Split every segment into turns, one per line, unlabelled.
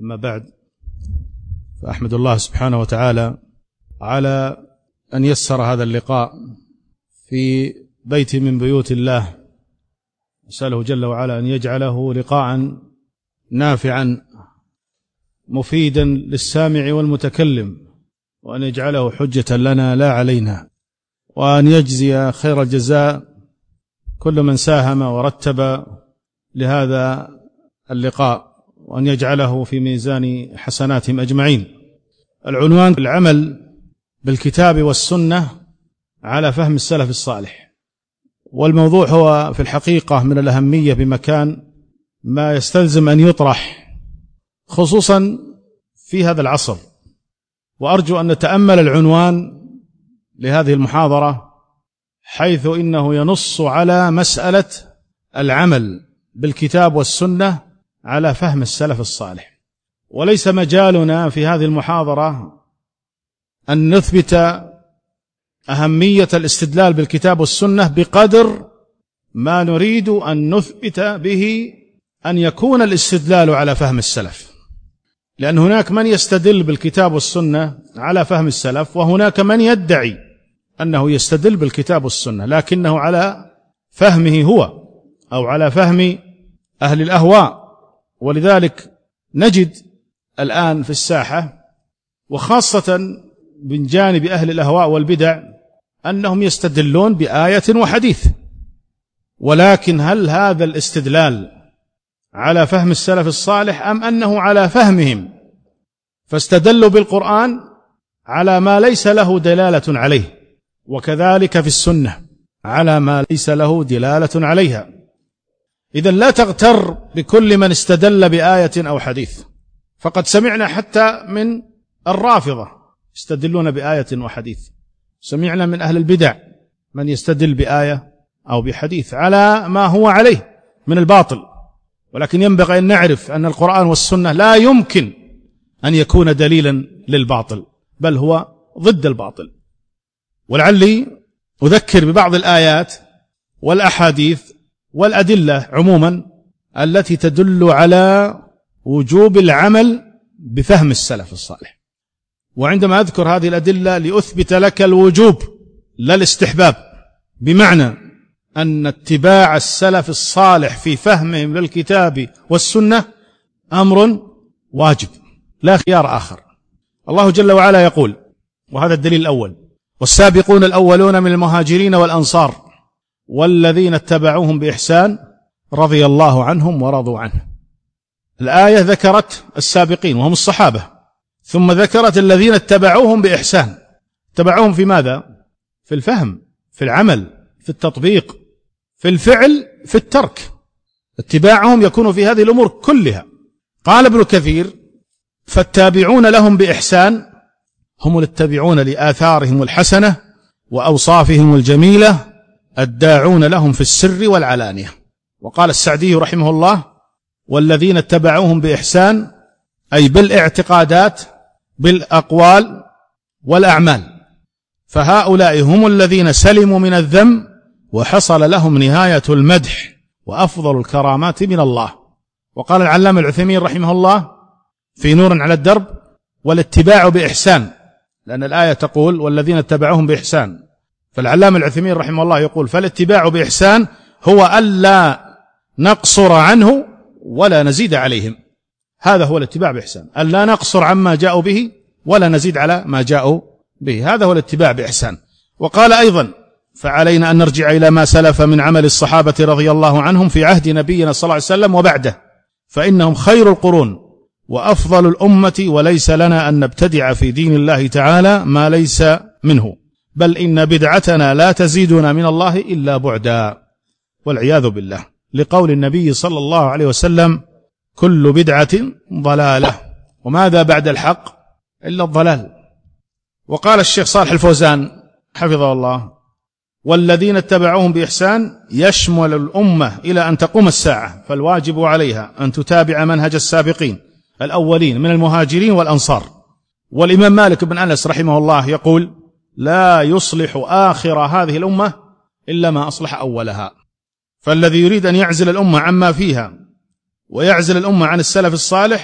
أما بعد، فأحمد الله سبحانه وتعالى على أن يسر هذا اللقاء في بيت من بيوت الله. أسأله جل وعلا أن يجعله لقاء نافعا مفيدا للسامع والمتكلم، وأن يجعله حجة لنا لا علينا، وأن يجزي خير الجزاء كل من ساهم ورتب لهذا اللقاء، وأن يجعله في ميزان حسناتهم أجمعين. العنوان: العمل بالكتاب والسنة على فهم السلف الصالح. والموضوع هو في الحقيقة من الأهمية بمكان ما يستلزم أن يطرح، خصوصا في هذا العصر. وأرجو أن نتأمل العنوان لهذه المحاضرة، حيث إنه ينص على مسألة العمل بالكتاب والسنة على فهم السلف الصالح. وليس مجالنا في هذه المحاضرة أن نثبت أهمية الاستدلال بالكتاب والسنة بقدر ما نريد أن نثبت به أن يكون الاستدلال على فهم السلف، لأن هناك من يستدل بالكتاب والسنة على فهم السلف، وهناك من يدعي أنه يستدل بالكتاب والسنة لكنه على فهمه هو أو على فهم أهل الأهواء. ولذلك نجد الآن في الساحة، وخاصة من جانب أهل الأهواء والبدع، أنهم يستدلون بآية وحديث، ولكن هل هذا الاستدلال على فهم السلف الصالح أم أنه على فهمهم؟ فاستدلوا بالقرآن على ما ليس له دلالة عليه، وكذلك في السنة على ما ليس له دلالة عليها. إذن لا تغتر بكل من استدل بآية أو حديث، فقد سمعنا حتى من الرافضة يستدلون بآية وحديث، سمعنا من أهل البدع من يستدل بآية أو بحديث على ما هو عليه من الباطل. ولكن ينبغي أن نعرف أن القرآن والسنة لا يمكن أن يكون دليلا للباطل، بل هو ضد الباطل. ولعلي أذكر ببعض الآيات والأحاديث والأدلة عموما التي تدل على وجوب العمل بفهم السلف الصالح. وعندما أذكر هذه الأدلة لأثبت لك الوجوب لا الاستحباب، بمعنى أن اتباع السلف الصالح في فهمهم للكتاب والسنة أمر واجب لا خيار آخر. الله جل وعلا يقول، وهذا الدليل الأول: والسابقون الأولون من المهاجرين والأنصار والذين اتبعوهم بإحسان رضي الله عنهم ورضوا عنه. الآية ذكرت السابقين وهم الصحابة، ثم ذكرت الذين اتبعوهم بإحسان. اتبعوهم في ماذا؟ في الفهم، في العمل، في التطبيق، في الفعل، في الترك. اتباعهم يكون في هذه الأمور كلها. قال ابن كثير: فالتابعون لهم بإحسان هم الاتبعون لآثارهم الحسنة وأوصافهم الجميلة الداعون لهم في السر والعلانية. وقال السعدي رحمه الله: والذين اتبعوهم بإحسان أي بالاعتقادات، بالأقوال والأعمال، فهؤلاء هم الذين سلموا من الذم وحصل لهم نهاية المدح وأفضل الكرامات من الله. وقال العلامة العثيمين رحمه الله في نور على الدرب: والاتباع بإحسان، لأن الآية تقول والذين اتبعوهم بإحسان، فالعلامة العثيمين رحمه الله يقول: فالاتباع بإحسان هو ألا نقصر عنه ولا نزيد عليهم. هذا هو الاتباع بإحسان، ألا نقصر عما جاءوا به ولا نزيد على ما جاءوا به، هذا هو الاتباع بإحسان. وقال أيضا: فعلينا أن نرجع إلى ما سلف من عمل الصحابة رضي الله عنهم في عهد نبينا صلى الله عليه وسلم وبعده، فإنهم خير القرون وأفضل الأمة، وليس لنا أن نبتدع في دين الله تعالى ما ليس منه، بل إن بدعتنا لا تزيدنا من الله إلا بعدا، والعياذ بالله، لقول النبي صلى الله عليه وسلم: كل بدعة ضلالة، وماذا بعد الحق إلا الضلال. وقال الشيخ صالح الفوزان حفظه الله: والذين اتبعوهم بإحسان يشمل الأمة إلى أن تقوم الساعة، فالواجب عليها أن تتابع منهج السابقين الأولين من المهاجرين والأنصار. والإمام مالك بن أنس رحمه الله يقول: لا يصلح آخر هذه الأمة إلا ما أصلح أولها. فالذي يريد أن يعزل الأمة عما فيها ويعزل الأمة عن السلف الصالح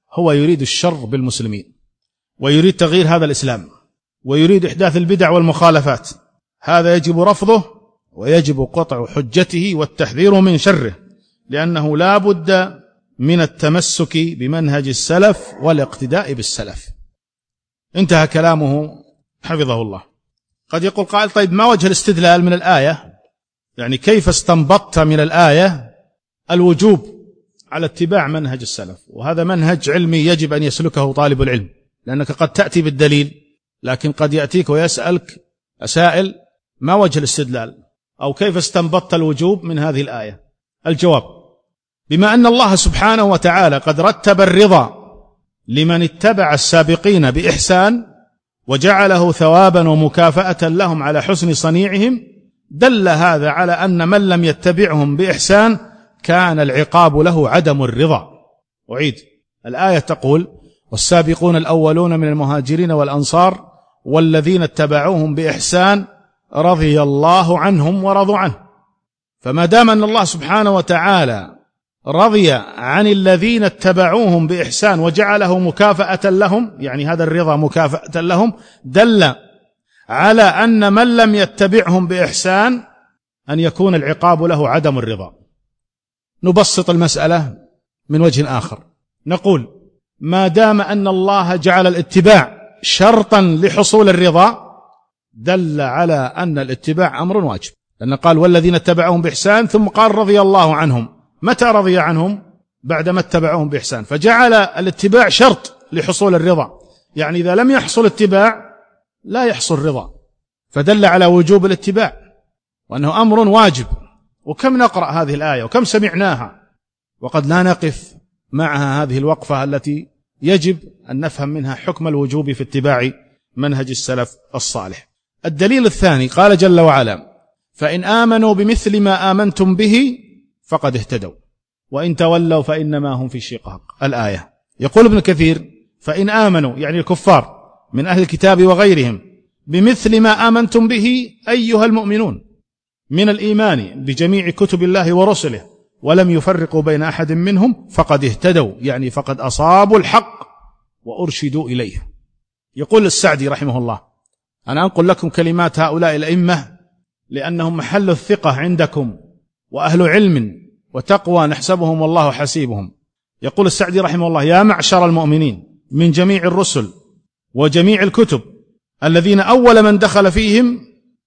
هو يريد الشر بالمسلمين، ويريد تغيير هذا الإسلام، ويريد إحداث البدع والمخالفات، هذا يجب رفضه ويجب قطع حجته والتحذير من شره، لأنه لا بد من التمسك بمنهج السلف والاقتداء بالسلف. انتهى كلامه حفظه الله. قد يقول قائل: طيب ما وجه الاستدلال من الآية؟ يعني كيف استنبطت من الآية الوجوب على اتباع منهج السلف؟ وهذا منهج علمي يجب أن يسلكه طالب العلم، لأنك قد تأتي بالدليل لكن قد يأتيك ويسألك سائل: ما وجه الاستدلال؟ أو كيف استنبطت الوجوب من هذه الآية؟ الجواب: بما أن الله سبحانه وتعالى قد رتب الرضا لمن اتبع السابقين بإحسان وجعله ثوابا ومكافأة لهم على حسن صنيعهم، دل هذا على أن من لم يتبعهم بإحسان كان العقاب له عدم الرضا. أعيد: الآية تقول: والسابقون الأولون من المهاجرين والأنصار والذين اتبعوهم بإحسان رضي الله عنهم ورضوا عنه. فما دام أن الله سبحانه وتعالى رضي عن الذين اتبعوهم بإحسان وجعله مكافأة لهم، يعني هذا الرضا مكافأة لهم، دل على أن من لم يتبعهم بإحسان أن يكون العقاب له عدم الرضا. نبسط المسألة من وجه آخر، نقول: ما دام أن الله جعل الاتباع شرطا لحصول الرضا دل على أن الاتباع أمر واجب، لأن قال: والذين اتبعوهم بإحسان، ثم قال: رضي الله عنهم. متى رضي عنهم؟ بعدما اتبعوهم بإحسان، فجعل الاتباع شرط لحصول الرضا، يعني إذا لم يحصل اتباع لا يحصل رضا، فدل على وجوب الاتباع وأنه أمر واجب. وكم نقرأ هذه الآية وكم سمعناها وقد لا نقف معها هذه الوقفة التي يجب أن نفهم منها حكم الوجوب في اتباع منهج السلف الصالح. الدليل الثاني: قال جل وعلا: فإن آمنوا بمثل ما آمنتم به فقد اهتدوا وإن تولوا فإنما هم في شقاق. الآية. يقول ابن كثير: فإن آمنوا يعني الكفار من أهل الكتاب وغيرهم بمثل ما آمنتم به أيها المؤمنون من الإيمان بجميع كتب الله ورسله ولم يفرقوا بين أحد منهم فقد اهتدوا، يعني فقد أصابوا الحق وأرشدوا إليه. يقول السعدي رحمه الله: أنا أنقل لكم كلمات هؤلاء الأئمة لأنهم محل الثقة عندكم وأهل علم وتقوى نحسبهم والله حسيبهم. يقول السعدي رحمه الله: يا معشر المؤمنين من جميع الرسل وجميع الكتب الذين أول من دخل فيهم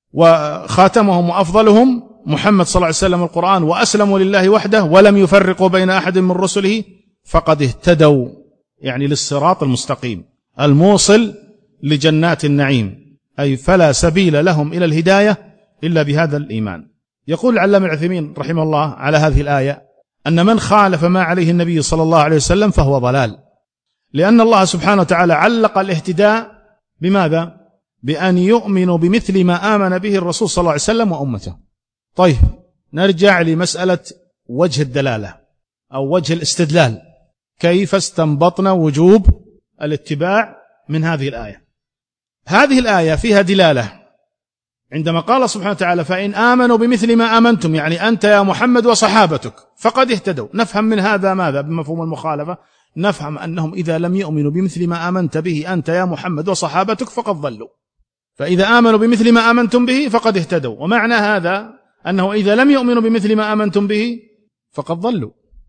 وخاتمهم وأفضلهم محمد صلى الله عليه وسلم القرآن وأسلموا لله وحده ولم يفرقوا بين أحد من رسله فقد اهتدوا، يعني للصراط المستقيم الموصل لجنات النعيم، أي فلا سبيل لهم إلى الهداية إلا بهذا الإيمان. يقول العلامة العثيمين رحمه الله على هذه الآية أن من خالف ما عليه النبي صلى الله عليه وسلم فهو ضلال، لأن الله سبحانه وتعالى علق الاهتداء بماذا؟ بأن يؤمنوا بمثل ما آمن به الرسول صلى الله عليه وسلم وأمته. طيب، نرجع لمسألة وجه الدلالة أو وجه الاستدلال، كيف استنبطنا وجوب الاتباع من هذه الآية؟ هذه الآية فيها دلالة عندما قال سبحانه وتعالى: فإن آمنوا بمثل ما آمنتم، يعني أنت يا محمد وصحابتك فقد اهتدوا. نفهم من هذا ماذا؟ بمفهوم المخالفة نفهم أنهم إذا لم يؤمنوا بمثل ما آمنت به أنت يا محمد وصحابتك فقد ضلوا، فإذا آمنوا بمثل ما آمنتم به فقد اهتدوا. ومعنى هذا أنه إذا لم يؤمنوا بمثل ما آمنتم به فقد ضلوا.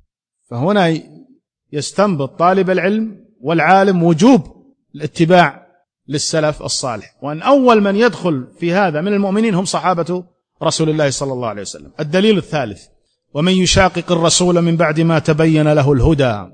فهنا يستنبط طالب العلم والعالم وجوب الاتباع للسلف الصالح، وأن أول من يدخل في هذا من المؤمنين هم صحابة رسول الله صلى الله عليه وسلم. الدليل الثالث: ومن يشاقق الرسول من بعد ما تبين له الهدى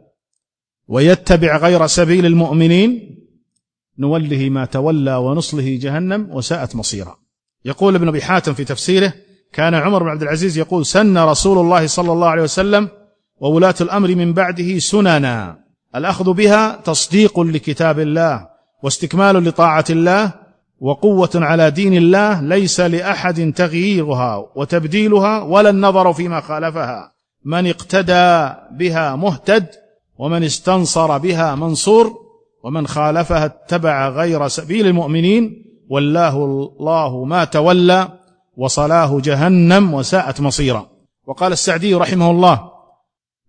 ويتبع غير سبيل المؤمنين نوله ما تولى ونصله جهنم وساءت مصيرا. يقول ابن أبي حاتم في تفسيره: كان عمر بن عبد العزيز يقول: سن رسول الله صلى الله عليه وسلم وولاة الأمر من بعده سننا الأخذ بها تصديق لكتاب الله واستكمال لطاعة الله وقوة على دين الله، ليس لأحد تغييرها وتبديلها ولا النظر فيما خالفها، من اقتدى بها مهتد ومن استنصر بها منصور ومن خالفها اتبع غير سبيل المؤمنين والله الله ما تولى وصلاه جهنم وساءت مصيرا. وقال السعدي رحمه الله: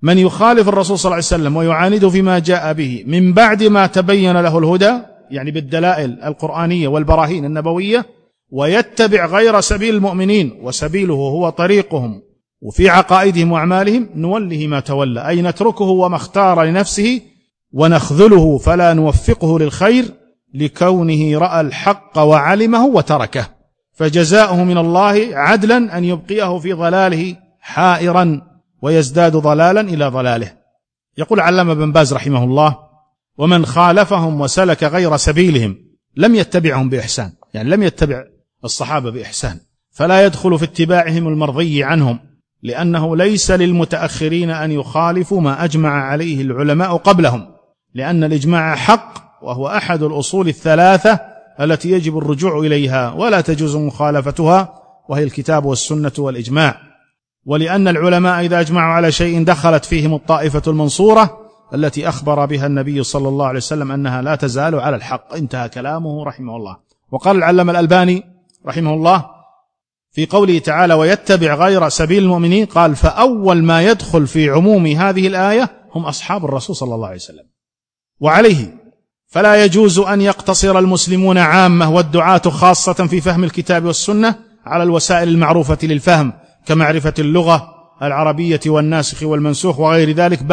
من يخالف الرسول صلى الله عليه وسلم ويعانده فيما جاء به من بعد ما تبين له الهدى، يعني بالدلائل القرآنية والبراهين النبوية، ويتبع غير سبيل المؤمنين وسبيله هو طريقهم وفي عقائدهم وأعمالهم، نوله ما تولى، أي نتركه وما اختار لنفسه، ونخذله فلا نوفقه للخير لكونه رأى الحق وعلمه وتركه، فجزاؤه من الله عدلا أن يبقيه في ضلاله حائرا ويزداد ضلالا إلى ضلاله. يقول علامة بن باز رحمه الله: ومن خالفهم وسلك غير سبيلهم لم يتبعهم بإحسان، يعني لم يتبع الصحابة بإحسان، فلا يدخل في اتباعهم المرضي عنهم، لأنه ليس للمتأخرين أن يخالفوا ما أجمع عليه العلماء قبلهم، لأن الإجماع حق، وهو أحد الأصول الثلاثة التي يجب الرجوع إليها ولا تجوز مخالفتها، وهي الكتاب والسنة والإجماع. ولأن العلماء إذا أجمعوا على شيء دخلت فيهم الطائفة المنصورة التي أخبر بها النبي صلى الله عليه وسلم أنها لا تزال على الحق. انتهى كلامه رحمه الله. وقال العلامة الألباني رحمه الله في قوله تعالى: ويتبع غير سبيل المؤمنين، قال: فأول ما يدخل في عموم هذه الآية هم أصحاب الرسول صلى الله عليه وسلم. وعليه فلا يجوز أن يقتصر المسلمون عامة والدعاة خاصة في فهم الكتاب والسنة على الوسائل المعروفة للفهم كمعرفة اللغة العربية والناسخ والمنسوخ وغير ذلك،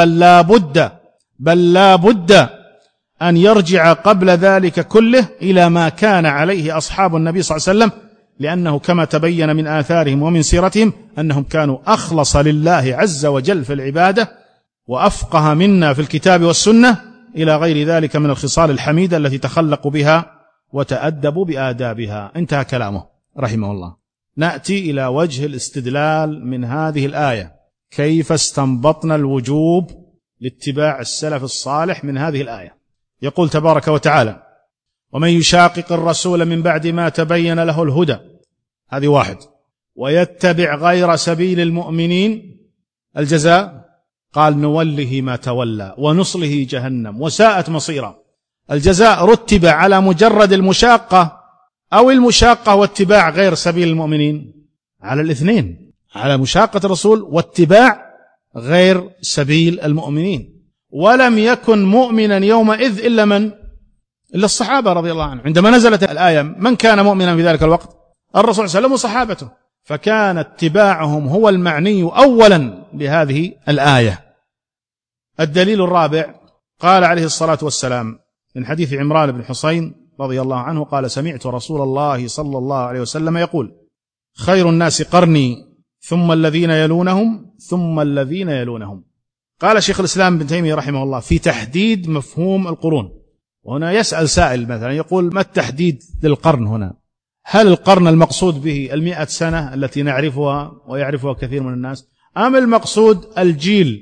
بل لا بد أن يرجع قبل ذلك كله إلى ما كان عليه أصحاب النبي صلى الله عليه وسلم، لأنه كما تبين من آثارهم ومن سيرتهم أنهم كانوا أخلص لله عز وجل في العبادة، وأفقه منا في الكتاب والسنة، إلى غير ذلك من الخصال الحميدة التي تخلقوا بها وتأدبوا بآدابها. انتهى كلامه رحمه الله. نأتي إلى وجه الاستدلال من هذه الآية، كيف استنبطنا الوجوب لاتباع السلف الصالح من هذه الآية. يقول تبارك وتعالى: ومن يشاقق الرسول من بعد ما تبين له الهدى، هذه واحد، ويتبع غير سبيل المؤمنين، الجزاء قال: نوله ما تولى ونصله جهنم وساءت مصيرا. الجزاء رتب على مجرد المشاقة أو المشاقة واتباع غير سبيل المؤمنين؟ على الاثنين، على مشاقة الرسول واتباع غير سبيل المؤمنين. ولم يكن مؤمنا يومئذ إلا من؟ إلا الصحابة رضي الله عنهم. عندما نزلت الآية من كان مؤمنا في ذلك الوقت؟ الرسول صلى الله عليه وسلم وصحابته، فكان اتباعهم هو المعني أولا بهذه الآية. الدليل الرابع، قال عليه الصلاة والسلام من حديث عمران بن حسين رضي الله عنه قال: سمعت رسول الله صلى الله عليه وسلم يقول: خير الناس قرني ثم الذين يلونهم ثم الذين يلونهم. قال شيخ الإسلام ابن تيمية رحمه الله في تحديد مفهوم القرون، وهنا يسأل سائل مثلا يقول: ما التحديد للقرن هنا؟ هل القرن المقصود به 100 سنة التي نعرفها ويعرفها كثير من الناس، أم المقصود الجيل؟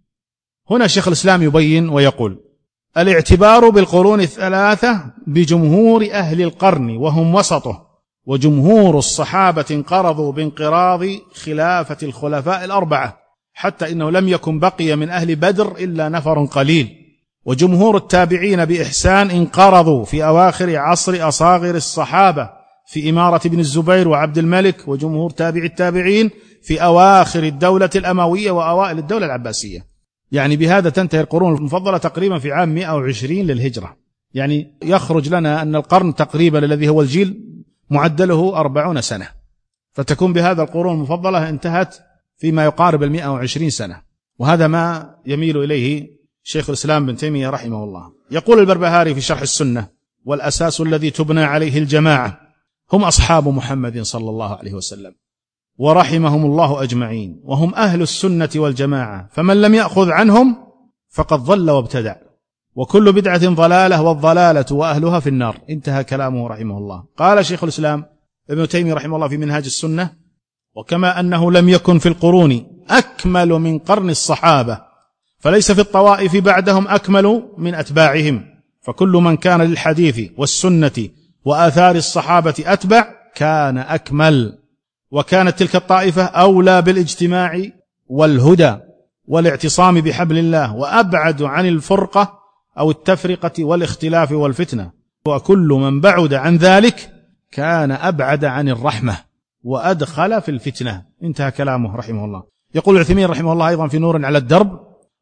هنا شيخ الإسلام يبين ويقول: الاعتبار بالقرون الثلاثة بجمهور أهل القرن وهم وسطه، وجمهور الصحابة انقرضوا بانقراض خلافة الخلفاء الأربعة، حتى إنه لم يكن بقي من أهل بدر إلا نفر قليل. وجمهور التابعين بإحسان انقرضوا في أواخر عصر أصاغر الصحابة في إمارة ابن الزبير وعبد الملك، وجمهور تابع التابعين في أواخر الدولة الأموية وأوائل الدولة العباسية. يعني بهذا تنتهي القرون المفضلة تقريبا في عام 120 للهجرة. يعني يخرج لنا أن القرن تقريبا الذي هو الجيل معدله 40 سنة، فتكون بهذا القرون المفضلة انتهت فيما يقارب 120 سنة، وهذا ما يميل إليه شيخ الإسلام بن تيمية رحمه الله. يقول البربهاري في شرح السنة: والأساس الذي تبنى عليه الجماعة هم أصحاب محمد صلى الله عليه وسلم ورحمهم الله أجمعين، وهم أهل السنة والجماعة، فمن لم يأخذ عنهم فقد ضل وابتدع، وكل بدعة ضلالة والضلالة وأهلها في النار. انتهى كلامه رحمه الله. قال شيخ الإسلام ابن تيمية رحمه الله في منهاج السنة: وكما أنه لم يكن في القرون أكمل من قرن الصحابة، فليس في الطوائف بعدهم أكمل من أتباعهم، فكل من كان للحديث والسنة وآثار الصحابة أتبع كان أكمل، وكانت تلك الطائفة أولى بالاجتماع والهدى والاعتصام بحبل الله، وأبعد عن الفرقة أو التفرقة والاختلاف والفتنة، وكل من بعد عن ذلك كان أبعد عن الرحمة وأدخل في الفتنة. انتهى كلامه رحمه الله. يقول العثيمين رحمه الله أيضا في نور على الدرب: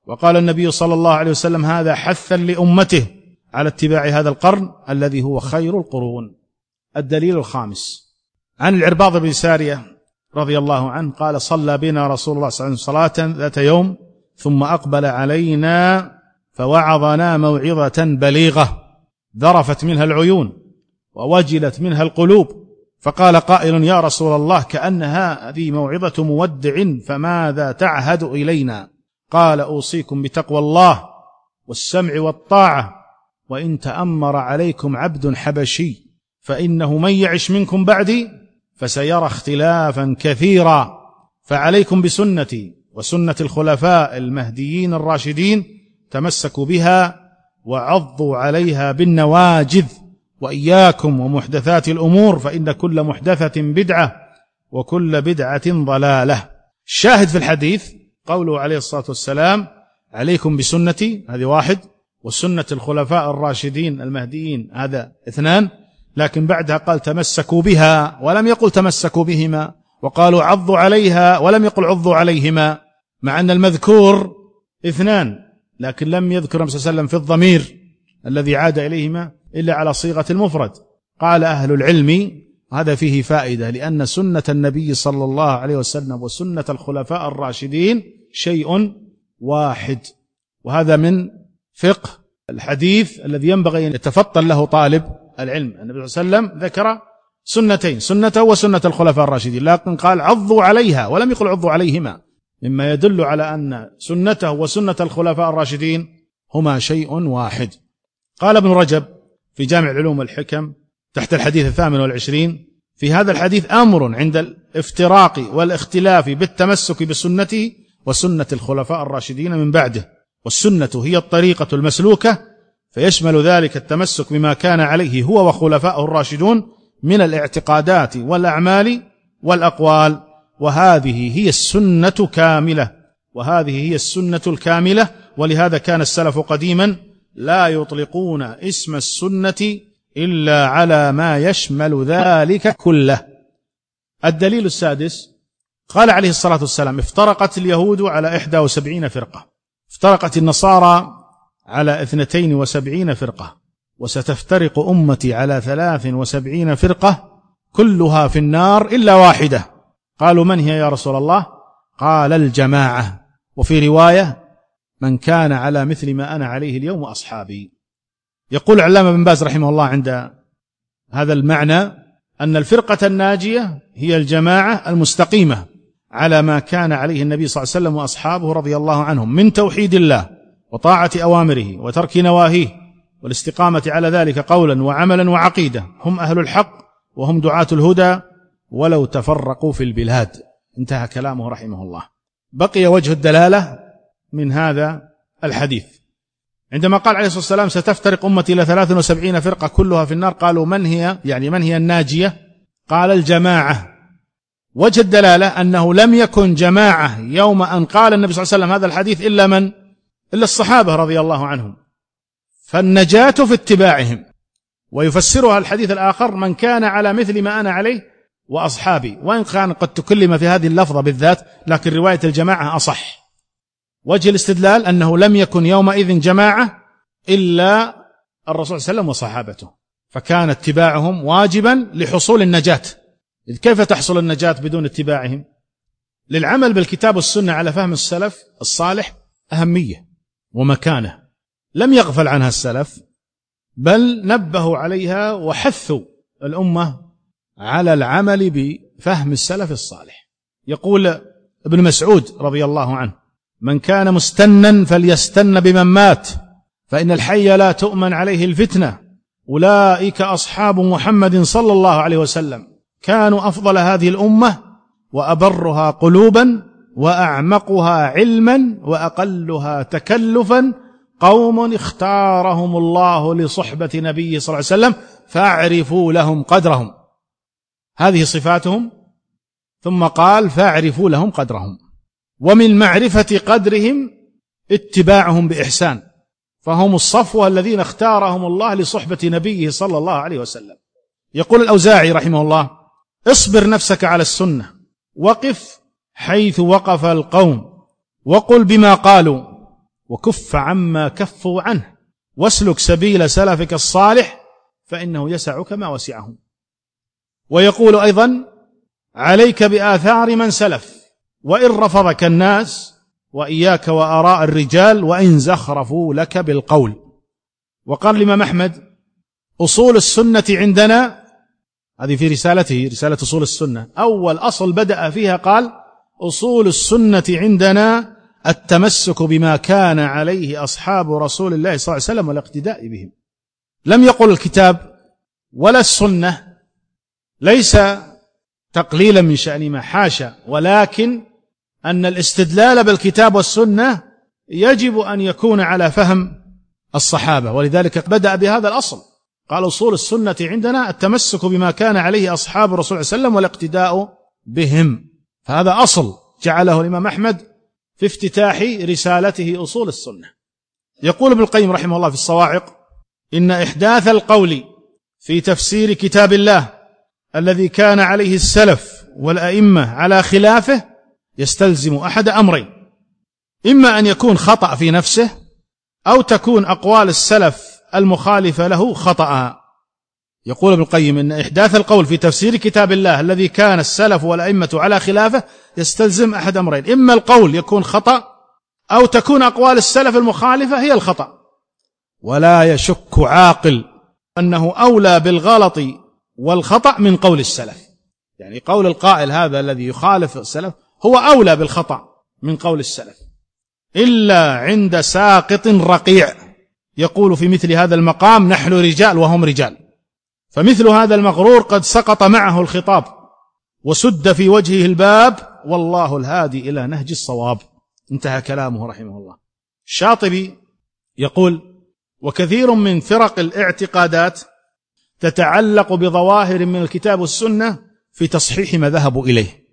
وقال النبي صلى الله عليه وسلم: هذا حثا لأمته على اتباع هذا القرن الذي هو خير القرون. الدليل الخامس عن العرباض بن سارية رضي الله عنه قال: صلى بنا رسول الله صلى الله عليه وسلم صلاة ذات يوم ثم أقبل علينا فوعظنا موعظة بليغة ذرفت منها العيون ووجلت منها القلوب، فقال قائل: يا رسول الله، كأن هذه موعظة مودع، فماذا تعهد إلينا؟ قال: أوصيكم بتقوى الله والسمع والطاعة، وإن تأمر عليكم عبد حبشي فإنه من يعش منكم بعدي فسيرى اختلافا كثيرا، فعليكم بسنتي وسنة الخلفاء المهديين الراشدين، تمسكوا بها وعضوا عليها بالنواجذ، وإياكم ومحدثات الأمور، فإن كل محدثة بدعة وكل بدعة ضلالة. الشاهد في الحديث قوله عليه الصلاة والسلام: عليكم بسنتي، هذه واحد، وسنة الخلفاء الراشدين المهديين، هذا اثنان، لكن بعدها قال تمسكوا بها، ولم يقل تمسكوا بهما، وقالوا عضوا عليها ولم يقل عضوا عليهما، مع أن المذكور اثنان، لكن لم يذكر النبي صلى الله عليه وسلم في الضمير الذي عاد إليهما إلا على صيغة المفرد. قال أهل العلم: هذا فيه فائدة، لأن سنة النبي صلى الله عليه وسلم وسنة الخلفاء الراشدين شيء واحد، وهذا من فقه الحديث الذي ينبغي أن يتفطن له طالب العلم. النبي صلى الله عليه وسلم ذكر سنتين، سنته وسنة الخلفاء الراشدين، لكن قال عضوا عليها ولم يقل عضوا عليهما، مما يدل على أن سنته وسنة الخلفاء الراشدين هما شيء واحد. قال ابن رجب في جامع العلوم والحكم تحت الحديث 28: في هذا الحديث أمر عند الافتراق والاختلاف بالتمسك بسنته وسنة الخلفاء الراشدين من بعده، والسنة هي الطريقة المسلوكة، فيشمل ذلك التمسك بما كان عليه هو وخلفاءه الراشدون من الاعتقادات والأعمال والأقوال، وهذه هي السنة كاملة، وهذه هي السنة الكاملة. ولهذا كان السلف قديما لا يطلقون اسم السنة إلا على ما يشمل ذلك كله. الدليل السادس قال عليه الصلاة والسلام: افترقت اليهود على 71 فرقة، افترقت النصارى على 72 فرقة، وستفترق أمتي على 73 فرقة كلها في النار إلا واحدة. قالوا: من هي يا رسول الله؟ قال: الجماعة. وفي رواية: من كان على مثل ما أنا عليه اليوم وأصحابي. يقول العلامة بن باز رحمه الله عند هذا المعنى أن الفرقة الناجية هي الجماعة المستقيمة على ما كان عليه النبي صلى الله عليه وسلم وأصحابه رضي الله عنهم من توحيد الله وطاعة أوامره وترك نواهيه، والاستقامة على ذلك قولا وعملا وعقيدة. هم أهل الحق وهم دعاة الهدى ولو تفرقوا في البلاد. انتهى كلامه رحمه الله. بقي وجه الدلالة من هذا الحديث عندما قال عليه الصلاة والسلام: ستفترق أمتي إلى 73 فرقة كلها في النار. قالوا: من هي؟ يعني من هي الناجية؟ قال: الجماعة. وجه الدلالة أنه لم يكن جماعة يوم أن قال النبي صلى الله عليه وسلم هذا الحديث إلا من؟ إلا الصحابة رضي الله عنهم، فالنجاة في اتباعهم. ويفسرها الحديث الآخر: من كان على مثل ما أنا عليه وأصحابي، وإن كان قد تكلم في هذه اللفظة بالذات، لكن رواية الجماعة أصح. وجه الاستدلال أنه لم يكن يومئذ جماعة إلا الرسول صلى الله عليه وسلم وصحابته، فكان اتباعهم واجبا لحصول النجاة. إذ كيف تحصل النجاة بدون اتباعهم؟ للعمل بالكتاب والسنة على فهم السلف الصالح أهمية ومكانة لم يغفل عنها السلف، بل نبهوا عليها وحثوا الأمة على العمل بفهم السلف الصالح. يقول ابن مسعود رضي الله عنه: من كان مستنا فليستن بمن مات، فإن الحي لا تؤمن عليه الفتنة، أولئك أصحاب محمد صلى الله عليه وسلم، كانوا أفضل هذه الأمة وأبرها قلوبا وأعمقها علما وأقلها تكلفا، قوم اختارهم الله لصحبة نبيه صلى الله عليه وسلم فاعرفوا لهم قدرهم. هذه صفاتهم، ثم قال: فاعرفوا لهم قدرهم. ومن معرفة قدرهم اتباعهم بإحسان، فهم الصفوة الذين اختارهم الله لصحبة نبيه صلى الله عليه وسلم. يقول الأوزاعي رحمه الله: اصبر نفسك على السنة، وقف حيث وقف القوم، وقل بما قالوا، وكف عما كفوا عنه واسلك سبيل سلفك الصالح فإنه يسعك ما وسعهم. ويقول أيضا عليك بآثار من سلف وإن رفضك الناس وإياك وآراء الرجال وإن زخرفوا لك بالقول. وقال الإمام أحمد أصول السنة عندنا، هذه في رسالته رسالة أصول السنة، أول أصل بدأ فيها قال أصول السنة عندنا التمسك بما كان عليه أصحاب رسول الله صلى الله عليه وسلم والاقتداء بهم. لم يقل الكتاب ولا السنة، ليس تقليلا من شأن ما، حاشا، ولكن أن الاستدلال بالكتاب والسنة يجب أن يكون على فهم الصحابة، ولذلك بدأ بهذا الأصل، قال أصول السنة عندنا التمسك بما كان عليه أصحاب الرسول صلى الله عليه وسلم والاقتداء بهم. فهذا أصل جعله الإمام أحمد في افتتاح رسالته أصول السنة. يقول ابن القيم رحمه الله في الصواعق إن إحداث القول في تفسير كتاب الله الذي كان عليه السلف والأئمة على خلافه يستلزم أحد أمرين: إما أن يكون خطأ في نفسه، أو تكون أقوال السلف المخالفة له خطأ. يقول ابن القيم إن إحداث القول في تفسير كتاب الله الذي كان السلف والأئمة على خلافه يستلزم أحد أمرين: إما القول يكون خطأ، أو تكون أقوال السلف المخالفة هي الخطأ. ولا يشك عاقل أنه أولى بالغلط والخطأ من قول السلف، يعني قول القائل هذا الذي يخالف السلف هو أولى بالخطأ من قول السلف، إلا عند ساقط رقيع يقول في مثل هذا المقام نحن رجال وهم رجال، فمثل هذا المغرور قد سقط معه الخطاب وسد في وجهه الباب، والله الهادي إلى نهج الصواب. انتهى كلامه رحمه الله. الشاطبي يقول: وكثير من فرق الاعتقادات تتعلق بظواهر من الكتاب والسنة في تصحيح ما ذهبوا إليه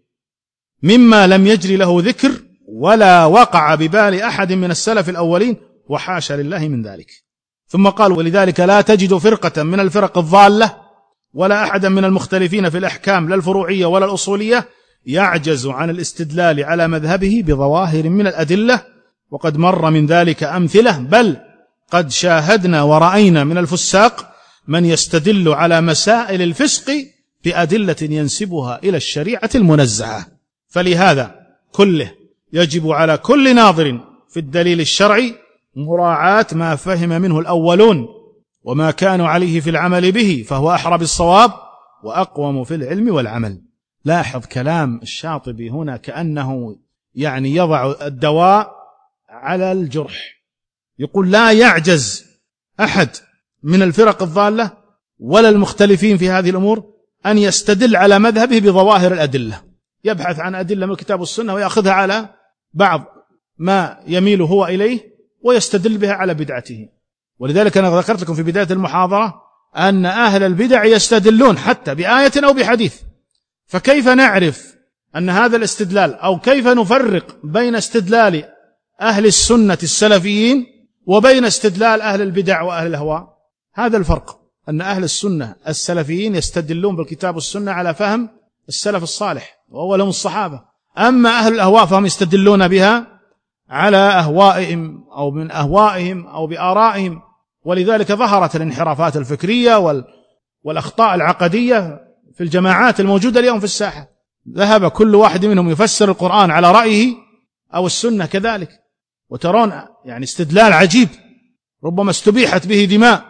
مما لم يجري له ذكر ولا وقع ببال أحد من السلف الأولين، وحاشا لله من ذلك. ثم قال: ولذلك لا تجد فرقة من الفرق الضالة ولا أحدا من المختلفين في الأحكام لا الفروعية ولا الأصولية يعجز عن الاستدلال على مذهبه بظواهر من الأدلة، وقد مر من ذلك أمثلة، بل قد شاهدنا ورأينا من الفساق من يستدل على مسائل الفسق بأدلة ينسبها إلى الشريعة المنزهة. فلهذا كله يجب على كل ناظر في الدليل الشرعي مراعاة ما فهم منه الأولون وما كانوا عليه في العمل به، فهو أحرى بالصواب وأقوم في العلم والعمل. لاحظ كلام الشاطبي هنا كأنه يعني يضع الدواء على الجرح. يقول: لا يعجز أحد من الفرق الضالة ولا المختلفين في هذه الأمور أن يستدل على مذهبه بظواهر الأدلة، يبحث عن أدلة من الكتاب والسنة ويأخذها على بعض ما يميل هو إليه ويستدل بها على بدعته. ولذلك أنا ذكرت لكم في بداية المحاضرة أن أهل البدع يستدلون حتى بآية أو بحديث، فكيف نعرف أن هذا الاستدلال، أو كيف نفرق بين استدلال أهل السنة السلفيين وبين استدلال أهل البدع وأهل الأهواء؟ هذا الفرق، أن أهل السنة السلفيين يستدلون بالكتاب والسنة على فهم السلف الصالح وأولهم الصحابة، أما أهل الأهواء فهم يستدلون بها على أهوائهم أو من أهوائهم أو بآرائهم. ولذلك ظهرت الانحرافات الفكرية والأخطاء العقدية في الجماعات الموجودة اليوم في الساحة. ذهب كل واحد منهم يفسر القرآن على رأيه أو السنة كذلك، وترون يعني استدلال عجيب، ربما استبيحت به دماء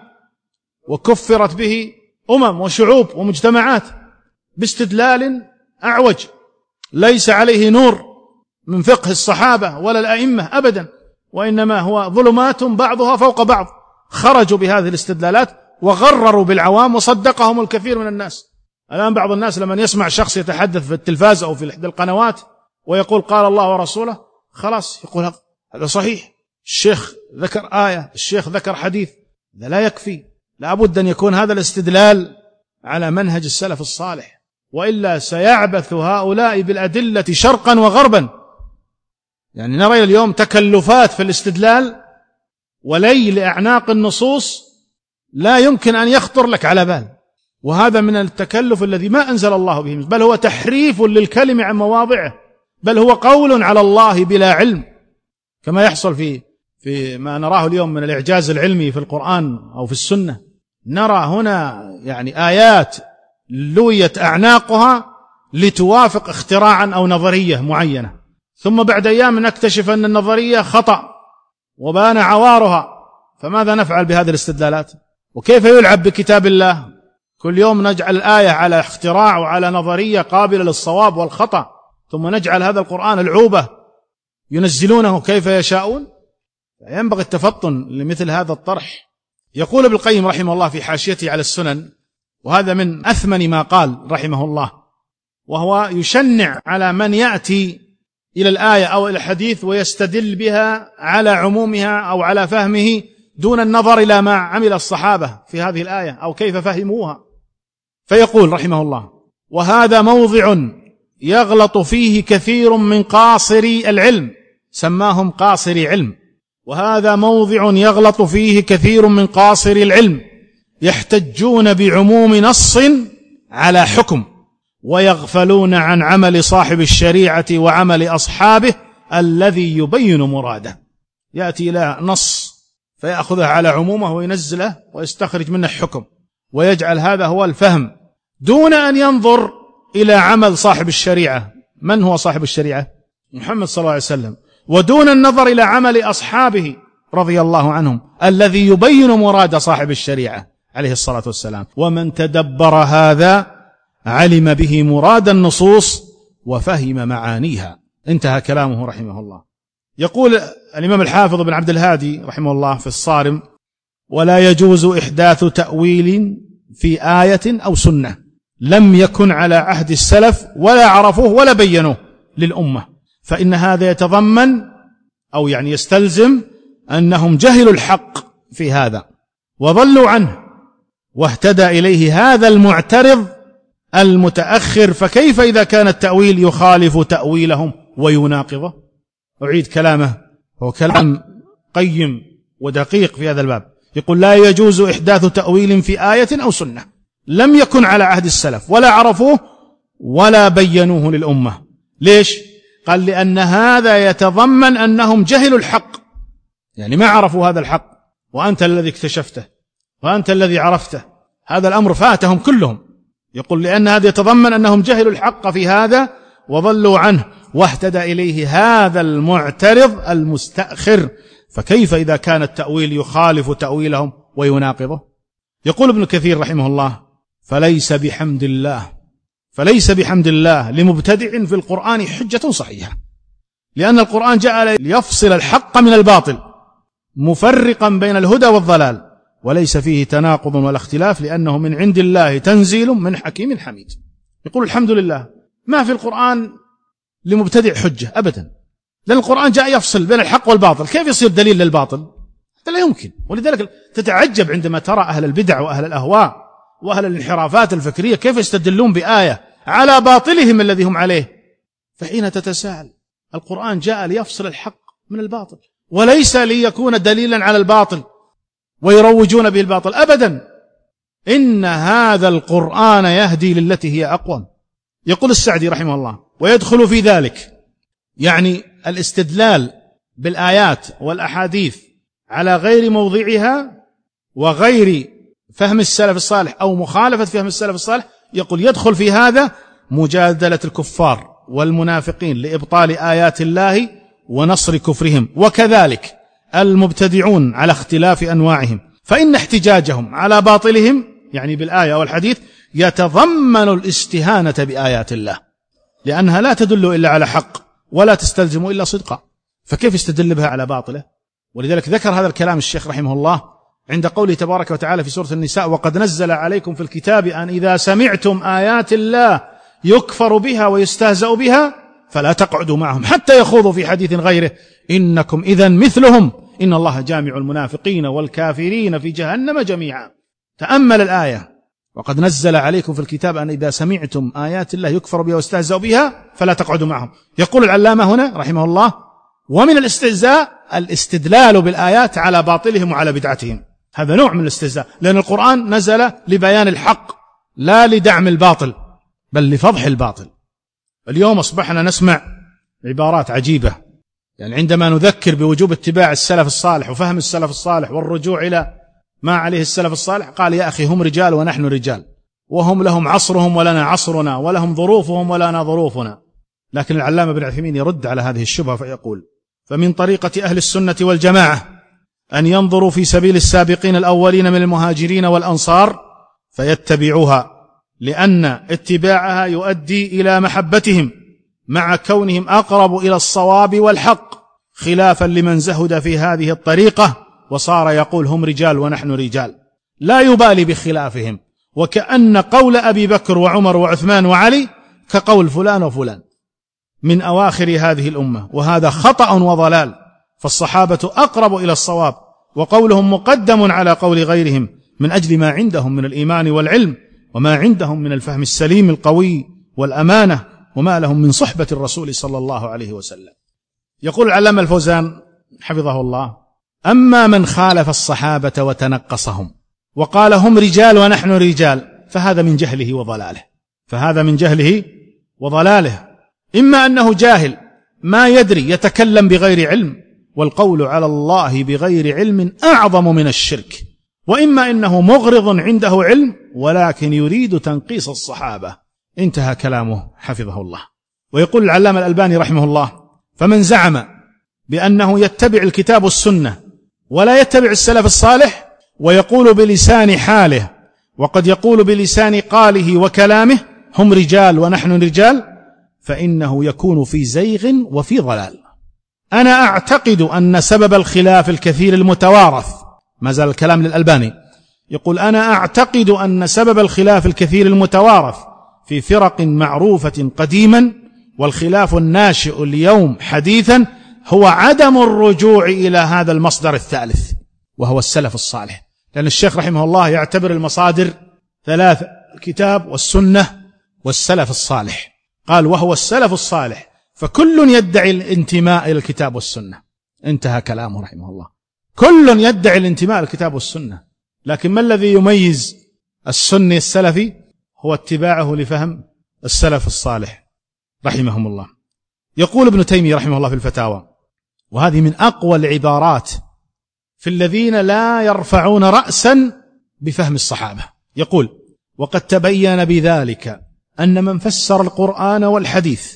وكفرت به وشعوب ومجتمعات باستدلال أعوج ليس عليه نور من فقه الصحابة ولا الأئمة أبدا، وإنما هو ظلمات بعضها فوق بعض. خرجوا بهذه الاستدلالات وغرروا بالعوام وصدقهم الكثير من الناس. الآن بعض الناس لما يسمع شخص يتحدث في التلفاز أو في إحدى القنوات ويقول قال الله ورسوله، خلاص يقول هذا صحيح، الشيخ ذكر آية، الشيخ ذكر حديث. لا يكفي، لا بد أن يكون هذا الاستدلال على منهج السلف الصالح، وإلا سيعبث هؤلاء بالأدلة شرقا وغربا. يعني نرى اليوم تكلفات في الاستدلال وليل أعناق النصوص لا يمكن أن يخطر لك على بال، وهذا من التكلف الذي ما أنزل الله به، بل هو تحريف للكلم عن مواضعه، بل هو قول على الله بلا علم، كما يحصل في في ما نراه اليوم من الإعجاز العلمي في القرآن أو في السنة، نرى هنا يعني آيات لويت أعناقها لتوافق اختراعا أو نظرية معينة، ثم بعد أيام نكتشف أن النظرية خطأ وبان عوارها. فماذا نفعل بهذه الاستدلالات؟ وكيف يلعب بكتاب الله؟ كل يوم نجعل الآية على اختراع وعلى نظرية قابلة للصواب والخطأ، ثم نجعل هذا القرآن العوبة ينزلونه كيف يشاءون. ينبغي التفطن لمثل هذا الطرح. يقول ابن القيم رحمه الله في حاشيته على السنن، وهذا من أثمن ما قال رحمه الله، وهو يشنع على من يأتي إلى الآية أو إلى الحديث ويستدل بها على عمومها أو على فهمه دون النظر إلى ما عمل الصحابة في هذه الآية أو كيف فهموها. فيقول رحمه الله: وهذا موضع يغلط فيه كثير من قاصري العلم، سماهم قاصري علم، وهذا موضع يغلط فيه كثير من قاصري العلم، يحتجون بعموم نص على حكم، ويغفلون عن عمل صاحب الشريعة وعمل أصحابه الذي يبين مراده. يأتي إلى نص فيأخذه على عمومه وينزله ويستخرج منه حكم، ويجعل هذا هو الفهم دون أن ينظر إلى عمل صاحب الشريعة. من هو صاحب الشريعة؟ محمد صلى الله عليه وسلم. ودون النظر إلى عمل أصحابه رضي الله عنهم الذي يبين مراد صاحب الشريعة عليه الصلاة والسلام. ومن تدبر هذا علم به مراد النصوص وفهم معانيها. انتهى كلامه رحمه الله. يقول الإمام الحافظ بن عبد الهادي رحمه الله في الصارم: ولا يجوز إحداث تأويل في آية أو سنة لم يكن على عهد السلف ولا عرفوه ولا بينوه للأمة، فإن هذا يتضمن أو يعني يستلزم أنهم جهلوا الحق في هذا وضلوا عنه، واهتدى إليه هذا المعترض المتأخر، فكيف إذا كان التأويل يخالف تأويلهم ويناقضه؟ أعيد كلامه، هو كلام قيم ودقيق في هذا الباب. يقول: لا يجوز إحداث تأويل في آية أو سنة لم يكن على عهد السلف ولا عرفوه ولا بينوه للأمة. ليش؟ قال: لأن هذا يتضمن أنهم جهلوا الحق، يعني ما عرفوا هذا الحق، وأنت الذي اكتشفته وأنت الذي عرفته، هذا الأمر فاتهم كلهم. يقول: لأن هذا يتضمن أنهم جهلوا الحق في هذا وضلوا عنه، واهتدى إليه هذا المعترض المستأخر، فكيف إذا كان التأويل يخالف تأويلهم ويناقضه؟ يقول ابن كثير رحمه الله: فليس بحمد الله لمبتدع في القرآن حجة صحيحة، لأن القرآن جاء ليفصل الحق من الباطل مفرقا بين الهدى والضلال، وليس فيه تناقض ولا اختلاف، لأنه من عند الله تنزيل من حكيم حميد. يقول: الحمد لله ما في القرآن لمبتدع حجة أبدا، لأن القرآن جاء يفصل بين الحق والباطل. كيف يصير دليل للباطل؟ هذا لا يمكن. ولذلك تتعجب عندما ترى أهل البدع وأهل الأهواء وأهل الانحرافات الفكرية كيف يستدلون بآية على باطلهم الذي هم عليه. فحين تتساءل، القرآن جاء ليفصل الحق من الباطل، وليس ليكون دليلا على الباطل ويروجون به الباطل أبدا. إن هذا القرآن يهدي للتي هي أقوم. يقول السعدي رحمه الله: ويدخل في ذلك يعني الاستدلال بالآيات والأحاديث على غير موضعها وغير فهم السلف الصالح أو مخالفة فهم السلف الصالح. يقول: يدخل في هذا مجادلة الكفار والمنافقين لإبطال آيات الله ونصر كفرهم، وكذلك المبتدعون على اختلاف أنواعهم، فإن احتجاجهم على باطلهم يعني بالآية والحديث يتضمن الاستهانة بآيات الله، لأنها لا تدل إلا على حق ولا تستلزم إلا صدقا، فكيف يستدل بها على باطله؟ ولذلك ذكر هذا الكلام الشيخ رحمه الله عند قوله تبارك وتعالى في سورة النساء: وقد نزل عليكم في الكتاب أن إذا سمعتم آيات الله يكفر بها ويستهزأ بها فلا تقعدوا معهم حتى يخوضوا في حديث غيره إنكم إذا مثلهم إن الله جامع المنافقين والكافرين في جهنم جميعا. تأمل الآية: وقد نزل عليكم في الكتاب أن إذا سمعتم آيات الله يكفر بها ويستهزأ بها فلا تقعدوا معهم. يقول العلامة هنا رحمه الله: ومن الاستهزاء الاستدلال بالآيات على باطلهم وعلى بدعتهم، هذا نوع من الاستهزاء، لأن القرآن نزل لبيان الحق لا لدعم الباطل بل لفضح الباطل. اليوم أصبحنا نسمع عبارات عجيبة يعني عندما نذكر بوجوب اتباع السلف الصالح وفهم السلف الصالح والرجوع إلى ما عليه السلف الصالح، قال يا أخي هم رجال ونحن رجال، وهم لهم عصرهم ولنا عصرنا، ولهم ظروفهم ولنا ظروفنا. لكن العلامة ابن عثيمين يرد على هذه الشبهة فيقول: فمن طريقة أهل السنة والجماعة أن ينظروا في سبيل السابقين الأولين من المهاجرين والأنصار فيتبعوها، لأن اتباعها يؤدي إلى محبتهم مع كونهم أقرب إلى الصواب والحق، خلافا لمن زهد في هذه الطريقة وصار يقول هم رجال ونحن رجال، لا يبالي بخلافهم، وكأن قول أبي بكر وعمر وعثمان وعلي كقول فلان وفلان من أواخر هذه الأمة، وهذا خطأ وضلال. فالصحابة أقرب إلى الصواب، وقولهم مقدم على قول غيرهم من أجل ما عندهم من الإيمان والعلم، وما عندهم من الفهم السليم القوي والأمانة، وما لهم من صحبة الرسول صلى الله عليه وسلم. يقول العلامة الفوزان حفظه الله: أما من خالف الصحابة وتنقصهم وقال هم رجال ونحن رجال فهذا من جهله وضلاله، إما أنه جاهل ما يدري يتكلم بغير علم، والقول على الله بغير علم أعظم من الشرك، وإما إنه مغرض عنده علم ولكن يريد تنقيص الصحابة. انتهى كلامه حفظه الله. ويقول العلامة الألباني رحمه الله: فمن زعم بأنه يتبع الكتاب والسنة ولا يتبع السلف الصالح، ويقول بلسان حاله وقد يقول بلسان قاله وكلامه هم رجال ونحن رجال، فإنه يكون في زيغ وفي ضلال. أنا أعتقد أن سبب الخلاف الكثير المتوارث، ما زال الكلام للألباني، يقول: أنا أعتقد أن سبب الخلاف الكثير المتوارث في فرق معروفة قديما والخلاف الناشئ اليوم حديثا هو عدم الرجوع إلى هذا المصدر الثالث وهو السلف الصالح. لأن الشيخ رحمه الله يعتبر المصادر ثلاثة: الكتاب والسنة والسلف الصالح. قال: وهو السلف الصالح، فكل يدعي الانتماء إلى الكتاب والسنة. انتهى كلامه رحمه الله. كل يدعي الانتماء إلى الكتاب والسنة، لكن ما الذي يميز السني السلفي؟ هو اتباعه لفهم السلف الصالح رحمهم الله. يقول ابن تيمية رحمه الله في الفتاوى، وهذه من أقوى العبارات في الذين لا يرفعون رأسا بفهم الصحابة، يقول: وقد تبين بذلك أن من فسر القرآن والحديث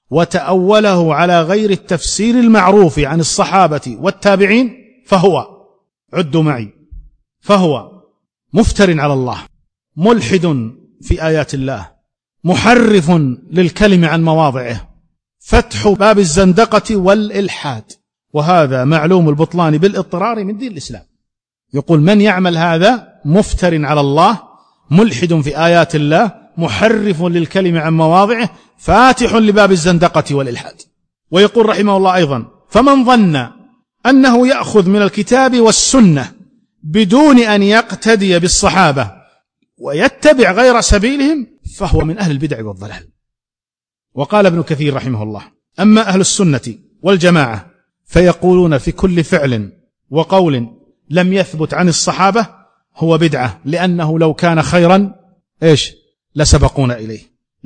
وتأوله على غير التفسير المعروف عن الصحابة والتابعين فهو، عدوا معي، فهو مفتر على الله، ملحد في آيات الله، محرف للكلم عن مواضعه، فتح باب الزندقة والإلحاد، وهذا معلوم البطلان بالاضطرار من دين الإسلام. يقول: من يعمل هذا مفتر على الله، ملحد في آيات الله، محرف للكلم عن مواضعه، فاتح لباب الزندقة والإلحاد. ويقول رحمه الله أيضا: فمن ظن أنه يأخذ من الكتاب والسنة بدون أن يقتدي بالصحابة ويتبع غير سبيلهم فهو من أهل البدع والضلال. وقال ابن كثير رحمه الله: أما أهل السنة والجماعة فيقولون في كل فعل وقول لم يثبت عن الصحابة هو بدعة، لأنه لو كان خيرا لسبقونا إليه،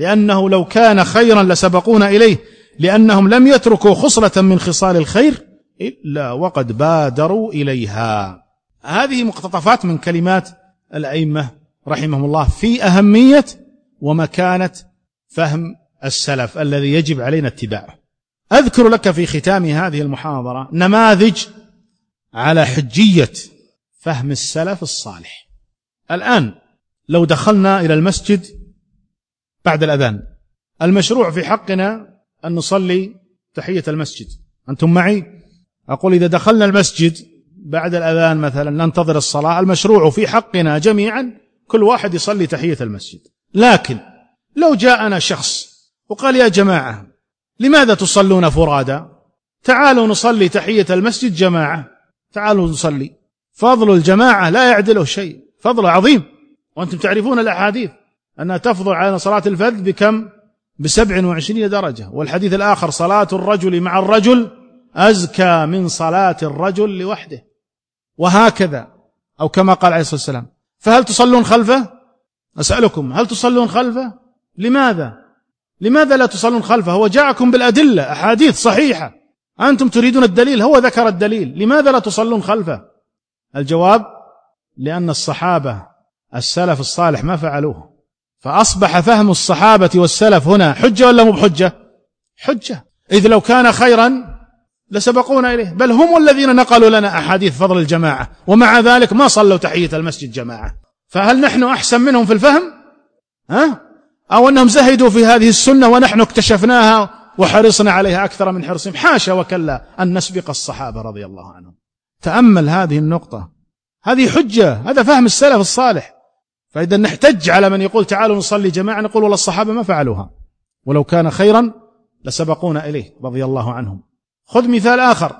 لأنهم لم يتركوا خصلة من خصال الخير إلا وقد بادروا إليها. هذه مقتطفات من كلمات الأئمة رحمهم الله في أهمية ومكانة فهم السلف الذي يجب علينا اتباعه. أذكر لك في ختام هذه المحاضرة نماذج على حجية فهم السلف الصالح. الآن لو دخلنا إلى المسجد بعد الأذان، المشروع في حقنا أن نصلي تحية المسجد. أنتم معي؟ أقول إذا دخلنا المسجد بعد الأذان مثلا ننتظر الصلاة، المشروع في حقنا جميعا كل واحد يصلي تحية المسجد. لكن لو جاءنا شخص وقال: يا جماعة لماذا تصلون فرادى؟ تعالوا نصلي تحية المسجد جماعة، تعالوا نصلي. فضل الجماعة لا يعدله شيء، فضل عظيم، وأنتم تعرفون الأحاديث أنها تفضل على صلاة الفرد بكم؟ ب27 درجة. والحديث الآخر: صلاة الرجل مع الرجل أزكى من صلاة الرجل لوحده، وهكذا، أو كما قال عليه الصلاة والسلام. فهل تصلون خلفه؟ أسألكم، هل تصلون خلفه؟ لماذا لا تصلون خلفه؟ هو جاءكم بالأدلة، أحاديث صحيحة أنتم تريدون الدليل، هو ذكر الدليل، لماذا لا تصلون خلفه؟ الجواب: لأن الصحابة السلف الصالح ما فعلوه، فأصبح فهم الصحابة والسلف هنا حجة ولا مو بحجة؟ حجة، إذ لو كان خيرا لسبقونا إليه، بل هم الذين نقلوا لنا أحاديث فضل الجماعة، ومع ذلك ما صلوا تحية المسجد جماعة. فهل نحن أحسن منهم في الفهم؟ أو أنهم زهدوا في هذه السنة ونحن اكتشفناها وحرصنا عليها أكثر من حرصهم؟ حاشا وكلا أن نسبق الصحابة رضي الله عنهم. تأمل هذه النقطة، هذه حجة، هذا فهم السلف الصالح. فإذا نحتج على من يقول تعالوا نصلي جماعة، نقول والله الصحابة ما فعلوها، ولو كان خيرا لسبقونا إليه رضي الله عنهم. خذ مثال آخر،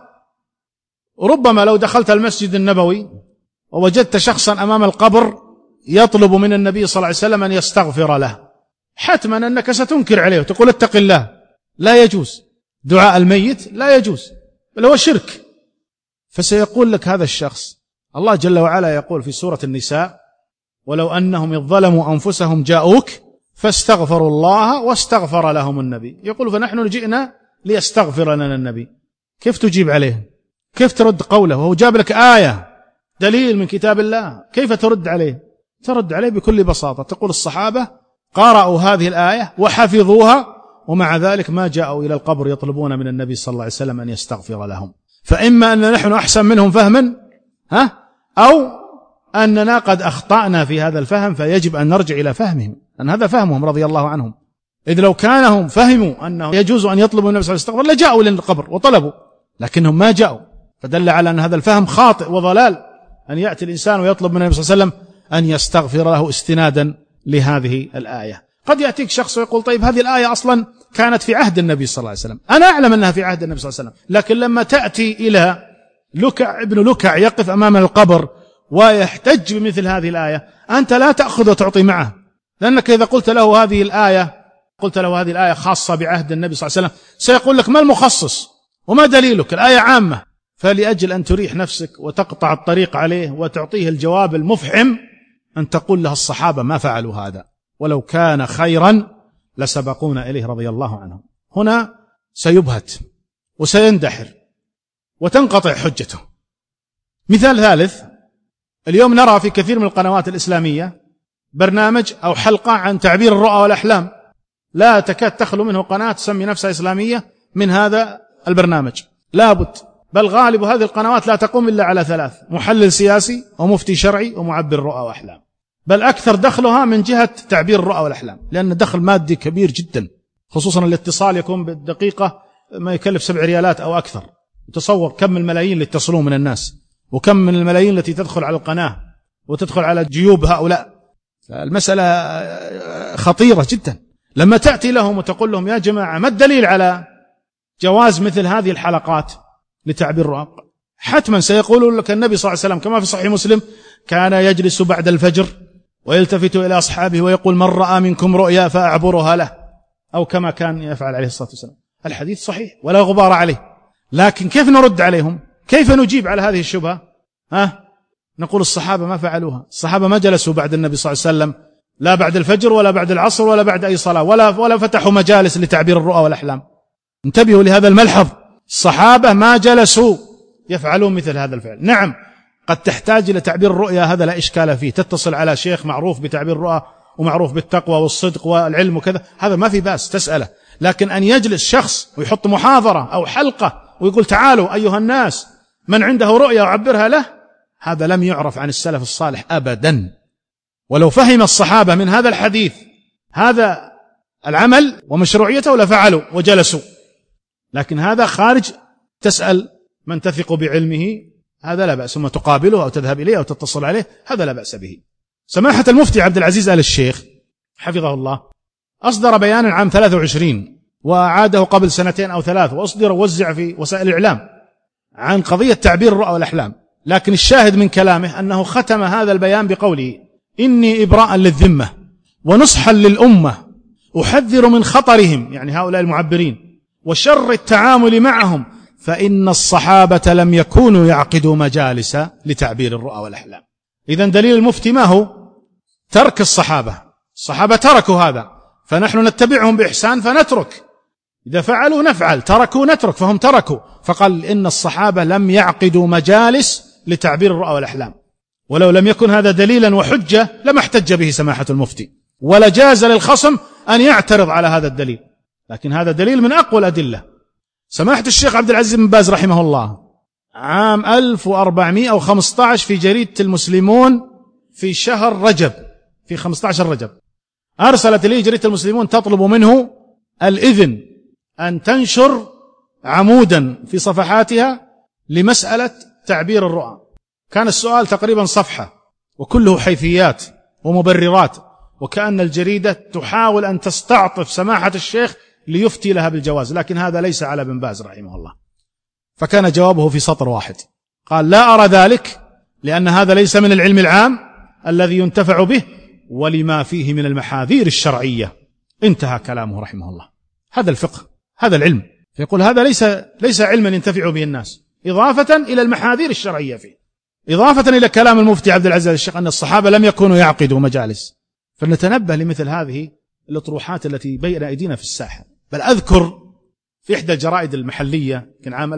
ربما لو دخلت المسجد النبوي ووجدت شخصا أمام القبر يطلب من النبي صلى الله عليه وسلم أن يستغفر له، حتما أنك ستنكر عليه وتقول اتق الله، لا يجوز دعاء الميت، لا يجوز، بل هو شرك. فسيقول لك هذا الشخص، الله جل وعلا يقول في سورة النساء: ولو أنهم إذ ظلموا أنفسهم جاءوك فاستغفروا الله واستغفر لهم النبي. يقول فنحن جئنا ليستغفر لنا النبي. كيف تجيب عليه؟ كيف ترد قوله وهو جاب لك آية دليل من كتاب الله؟ كيف ترد عليه؟ ترد عليه بكل بساطة، تقول الصحابة قرأوا هذه الآية وحفظوها، ومع ذلك ما جاءوا إلى القبر يطلبون من النبي صلى الله عليه وسلم أن يستغفر لهم. فإما أن نحن أحسن منهم فهما، أو أننا قد أخطأنا في هذا الفهم، فيجب أن نرجع إلى فهمهم، أن هذا فهمهم رضي الله عنهم. إذ لو كانهم فهموا أنه يجوز أن يطلبوا النبي صلى الله عليه وسلم لجاءوا للقبر وطلبوا، لكنهم ما جاءوا، فدل على أن هذا الفهم خاطئ وضلال، أن يأتي الإنسان ويطلب من النبي صلى الله عليه وسلم أن يستغفر له استنادا لهذه الآية. قد يأتيك شخص ويقول طيب هذه الآية أصلا كانت في عهد النبي صلى الله عليه وسلم، أنا أعلم أنها في عهد النبي صلى الله عليه وسلم، لكن لما تأتي إلى لكع ابن لكع يقف أمام القبر ويحتج بمثل هذه الآية، أنت لا تأخذ وتعطي معه، لأنك إذا قلت له هذه الآية خاصة بعهد النبي صلى الله عليه وسلم سيقول لك ما المخصص وما دليلك، الآية عامة. فلأجل أن تريح نفسك وتقطع الطريق عليه وتعطيه الجواب المفحم، أن تقول له الصحابة ما فعلوا هذا، ولو كان خيرا لسبقونا إليه رضي الله عنهم. هنا سيبهت وسيندحر وتنقطع حجته. مثال ثالث، اليوم نرى في كثير من القنوات الإسلامية برنامج أو حلقة عن تعبير الرؤى والأحلام، لا تكاد تخلو منه قناة تسمي نفسها إسلامية من هذا البرنامج، لابد، بل غالب هذه القنوات لا تقوم إلا على ثلاث: محلل سياسي ومفتي شرعي ومعبر رؤى وأحلام، بل أكثر دخلها من جهة تعبير الرؤى والأحلام، لأن دخل مادي كبير جدا، خصوصا الاتصال يكون بالدقيقة ما يكلف 7 ريالات أو أكثر. تصور كم الملايين اللي يتصلون من الناس، وكم من الملايين التي تدخل على القناة وتدخل على جيوب هؤلاء. المسألة خطيرة جدا. لما تأتي لهم وتقول لهم يا جماعة ما الدليل على جواز مثل هذه الحلقات لتعبير الرؤى، حتما سيقولون لك النبي صلى الله عليه وسلم كما في صحيح مسلم كان يجلس بعد الفجر ويلتفت إلى أصحابه ويقول من رأى منكم رؤيا فأعبرها له، أو كما كان يفعل عليه الصلاة والسلام. الحديث صحيح ولا غبار عليه، لكن كيف نرد عليهم؟ كيف نجيب على هذه الشبهة؟ نقول الصحابة ما فعلوها، الصحابة ما جلسوا بعد النبي صلى الله عليه وسلم لا بعد الفجر ولا بعد العصر ولا بعد أي صلاة، ولا فتحوا مجالس لتعبير الرؤى والأحلام. انتبهوا لهذا الملحظ، الصحابة ما جلسوا يفعلون مثل هذا الفعل. نعم قد تحتاج إلى تعبير الرؤيا، هذا لا إشكال فيه، تتصل على شيخ معروف بتعبير الرؤى ومعروف بالتقوى والصدق والعلم وكذا، هذا ما في بأس تسأله، لكن أن يجلس شخص ويحط محاضرة أو حلقة ويقول تعالوا أيها الناس من عنده رؤيا وعبرها له، هذا لم يعرف عن السلف الصالح أبدا. ولو فهم الصحابة من هذا الحديث هذا العمل ومشروعيته لفعلوا وجلسوا، لكن هذا خارج. تسأل من تثق بعلمه، هذا لا بأس، ثم تقابله أو تذهب إليه أو تتصل عليه، هذا لا بأس به. سماحة المفتي عبد العزيز آل الشيخ حفظه الله أصدر بيانا عام 23 وأعاده قبل 2 أو 3، وأصدر ووزع في وسائل الإعلام عن قضية تعبير الرؤى والأحلام، لكن الشاهد من كلامه أنه ختم هذا البيان بقوله إني إبراء للذمة ونصحا للأمة أحذر من خطرهم، يعني هؤلاء المعبرين، وشر التعامل معهم، فإن الصحابة لم يكونوا يعقدوا مجالس لتعبير الرؤى والأحلام. إذن دليل المفتي ما هو؟ ترك الصحابة تركوا هذا، فنحن نتبعهم بإحسان فنترك. إذا فعلوا نفعل، تركوا نترك، فهم تركوا. فقال إن الصحابة لم يعقدوا مجالس لتعبير الرؤى والأحلام، ولو لم يكن هذا دليلا وحجة لما احتج به سماحة المفتي، ولا جاز للخصم أن يعترض على هذا الدليل، لكن هذا دليل من أقوى الأدلة. سماحة الشيخ عبد العزيز بن باز رحمه الله عام 1415 في جريدة المسلمون في شهر رجب، في 15 رجب، أرسلت لي جريدة المسلمون تطلب منه الإذن أن تنشر عمودا في صفحاتها لمسألة تعبير الرؤى. كان السؤال تقريبا صفحة وكله حيثيات ومبررات، وكأن الجريدة تحاول أن تستعطف سماحة الشيخ ليفتي لها بالجواز، لكن هذا ليس على ابن باز رحمه الله. فكان جوابه في سطر واحد، قال: لا أرى ذلك، لأن هذا ليس من العلم العام الذي ينتفع به، ولما فيه من المحاذير الشرعية. انتهى كلامه رحمه الله. هذا الفقه، هذا العلم. فيقول هذا ليس علما ينتفع به الناس، إضافة إلى المحاذير الشرعية فيه، إضافة إلى كلام المفتي عبد العزيز الشيخ أن الصحابة لم يكونوا يعقدوا مجالس. فلنتنبه لمثل هذه الأطروحات التي بين أيدينا في الساحة. بل أذكر في إحدى الجرائد المحلية كان عام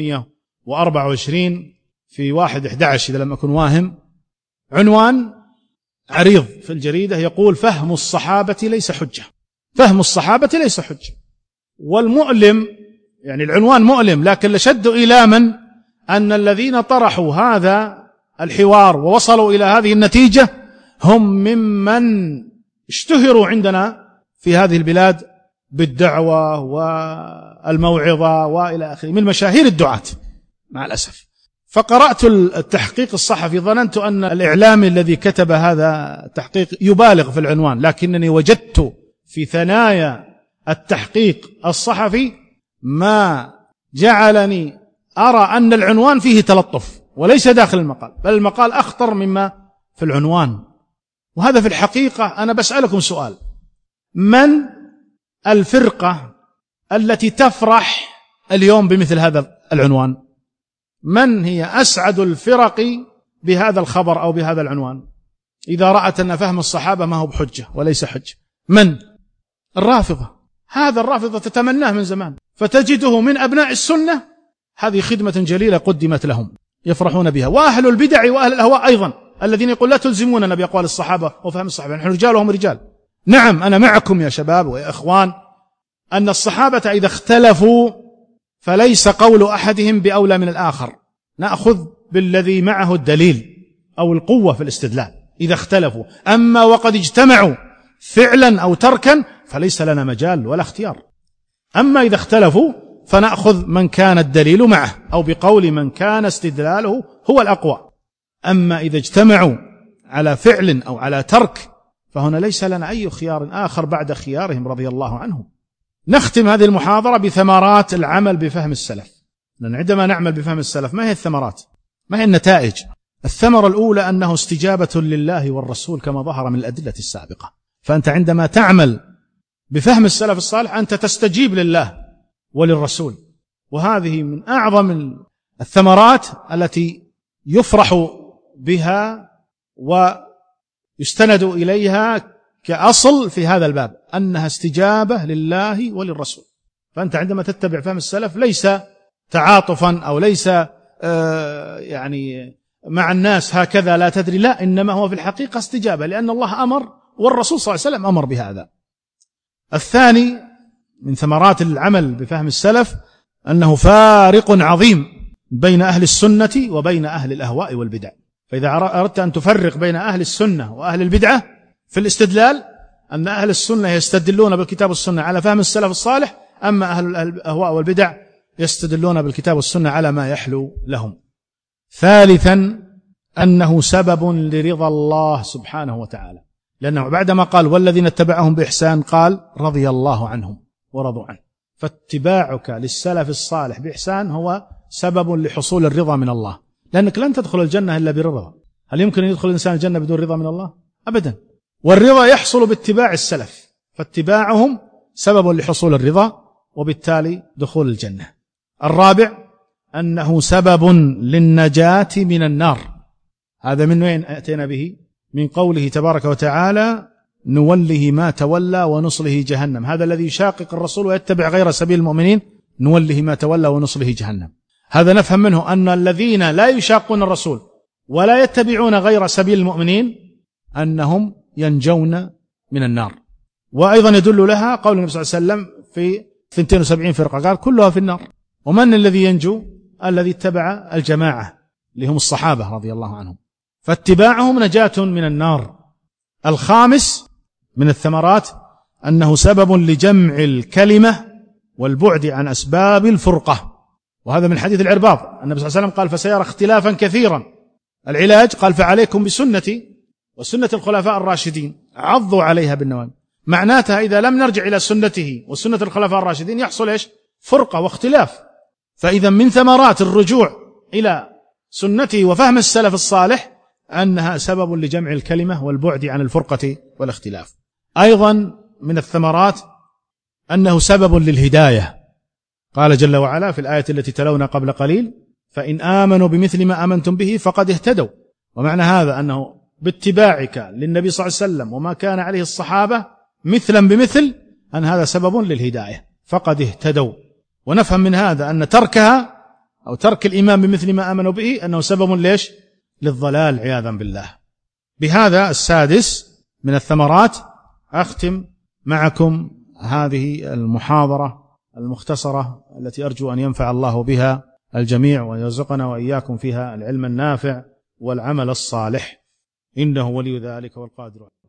1424 في 1/11 إذا لم أكن واهم، عنوان عريض في الجريدة يقول: فهم الصحابة ليس حجة. فهم الصحابة ليس حجة. والمؤلم، يعني العنوان مؤلم، لكن لشد إيلاما أن الذين طرحوا هذا الحوار ووصلوا إلى هذه النتيجة هم ممن اشتهروا عندنا في هذه البلاد بالدعوة والموعظة وإلى آخره، من مشاهير الدعاة مع الأسف. فقرأت التحقيق الصحفي، ظننت أن الإعلامي الذي كتب هذا التحقيق يبالغ في العنوان، لكنني وجدت في ثنايا التحقيق الصحفي ما جعلني أرى أن العنوان فيه تلطف وليس داخل المقال، بل المقال أخطر مما في العنوان. وهذا في الحقيقة أنا بسألكم سؤال: من الفرقة التي تفرح اليوم بمثل هذا العنوان؟ من هي أسعد الفرق بهذا الخبر أو بهذا العنوان إذا رأت أن فهم الصحابة ما هو بحجة وليس حجة؟ من؟ الرافضة. هذا الرافضة تتمناه من زمان، فتجده من أبناء السنة. هذه خدمة جليلة قدمت لهم يفرحون بها. وأهل البدع وأهل الأهواء أيضا الذين يقول لا تلزموننا بأقوال الصحابة وفهم الصحابة، نحن رجال وهم رجال. نعم، أنا معكم يا شباب ويا إخوان أن الصحابة إذا اختلفوا فليس قول أحدهم بأولى من الآخر، نأخذ بالذي معه الدليل أو القوة في الاستدلال إذا اختلفوا. أما وقد اجتمعوا فعلا أو تركا فليس لنا مجال ولا اختيار. أما إذا اختلفوا فنأخذ من كان الدليل معه أو بقول من كان استدلاله هو الأقوى. أما إذا اجتمعوا على فعل أو على ترك فهنا ليس لنا أي خيار آخر بعد خيارهم رضي الله عنهم. نختم هذه المحاضرة بثمرات العمل بفهم السلف، لأن عندما نعمل بفهم السلف ما هي الثمرات؟ ما هي النتائج؟ الثمرة الأولى أنه استجابة لله والرسول كما ظهر من الأدلة السابقة. فأنت عندما تعمل بفهم السلف الصالح أنت تستجيب لله وللرسول، وهذه من أعظم الثمرات التي يفرح بها ويستند إليها كأصل في هذا الباب، أنها استجابة لله وللرسول. فأنت عندما تتبع فهم السلف ليس تعاطفا أو ليس يعني مع الناس هكذا لا تدري، لا، إنما هو في الحقيقة استجابة، لأن الله أمر والرسول صلى الله عليه وسلم أمر بهذا. الثاني من ثمرات العمل بفهم السلف أنه فارق عظيم بين أهل السنة وبين أهل الأهواء والبدع. فإذا أردت أن تفرق بين أهل السنة وأهل البدعة في الاستدلال، أن أهل السنة يستدلون بالكتاب والسنة على فهم السلف الصالح، أما أهل الأهواء والبدع يستدلون بالكتاب والسنة على ما يحلو لهم. ثالثا أنه سبب لرضا الله سبحانه وتعالى، لأنه بعدما قال والذين اتبعهم بإحسان قال رضي الله عنهم ورضوا عنه. فاتباعك للسلف الصالح بإحسان هو سبب لحصول الرضا من الله، لأنك لن تدخل الجنة إلا بالرضا. هل يمكن أن يدخل الإنسان الجنة بدون رضا من الله؟ أبدا. والرضا يحصل باتباع السلف، فاتباعهم سبب لحصول الرضا وبالتالي دخول الجنة. الرابع أنه سبب للنجاة من النار. هذا من وين أتينا به؟ من قوله تبارك وتعالى نوله ما تولى ونصله جهنم. هذا الذي يشاقق الرسول ويتبع غير سبيل المؤمنين نوله ما تولى ونصله جهنم. هذا نفهم منه أن الذين لا يشاقون الرسول ولا يتبعون غير سبيل المؤمنين أنهم ينجون من النار. وأيضا يدل لها قول النبي صلى الله عليه وسلم في 72 فرقة قال كلها في النار. ومن الذي ينجو؟ الذي اتبع الجماعة اللي هم الصحابة رضي الله عنهم، فاتباعهم نجاة من النار. الخامس من الثمرات أنه سبب لجمع الكلمة والبعد عن أسباب الفرقة، وهذا من حديث العرباض. النبي صلى الله عليه وسلم قال فسيرى اختلافا كثيرا. العلاج قال فعليكم بسنتي وسنة الخلفاء الراشدين عضوا عليها بالنواجذ. معناتها إذا لم نرجع إلى سنته وسنة الخلفاء الراشدين يحصل إيش؟ فرقة واختلاف. فإذا من ثمرات الرجوع إلى سنته وفهم السلف الصالح أنها سبب لجمع الكلمة والبعد عن الفرقة والاختلاف. أيضا من الثمرات أنه سبب للهداية. قال جل وعلا في الآية التي تلونا قبل قليل فإن آمنوا بمثل ما آمنتم به فقد اهتدوا. ومعنى هذا أنه باتباعك للنبي صلى الله عليه وسلم وما كان عليه الصحابة مثلا بمثل أن هذا سبب للهداية فقد اهتدوا. ونفهم من هذا أن تركها أو ترك الإيمان بمثل ما آمنوا به أنه سبب ليش؟ للضلال عياذا بالله. بهذا السادس من الثمرات أختم معكم هذه المحاضرة المختصرة التي أرجو أن ينفع الله بها الجميع ويرزقنا وإياكم فيها العلم النافع والعمل الصالح، إنه ولي ذلك والقادر.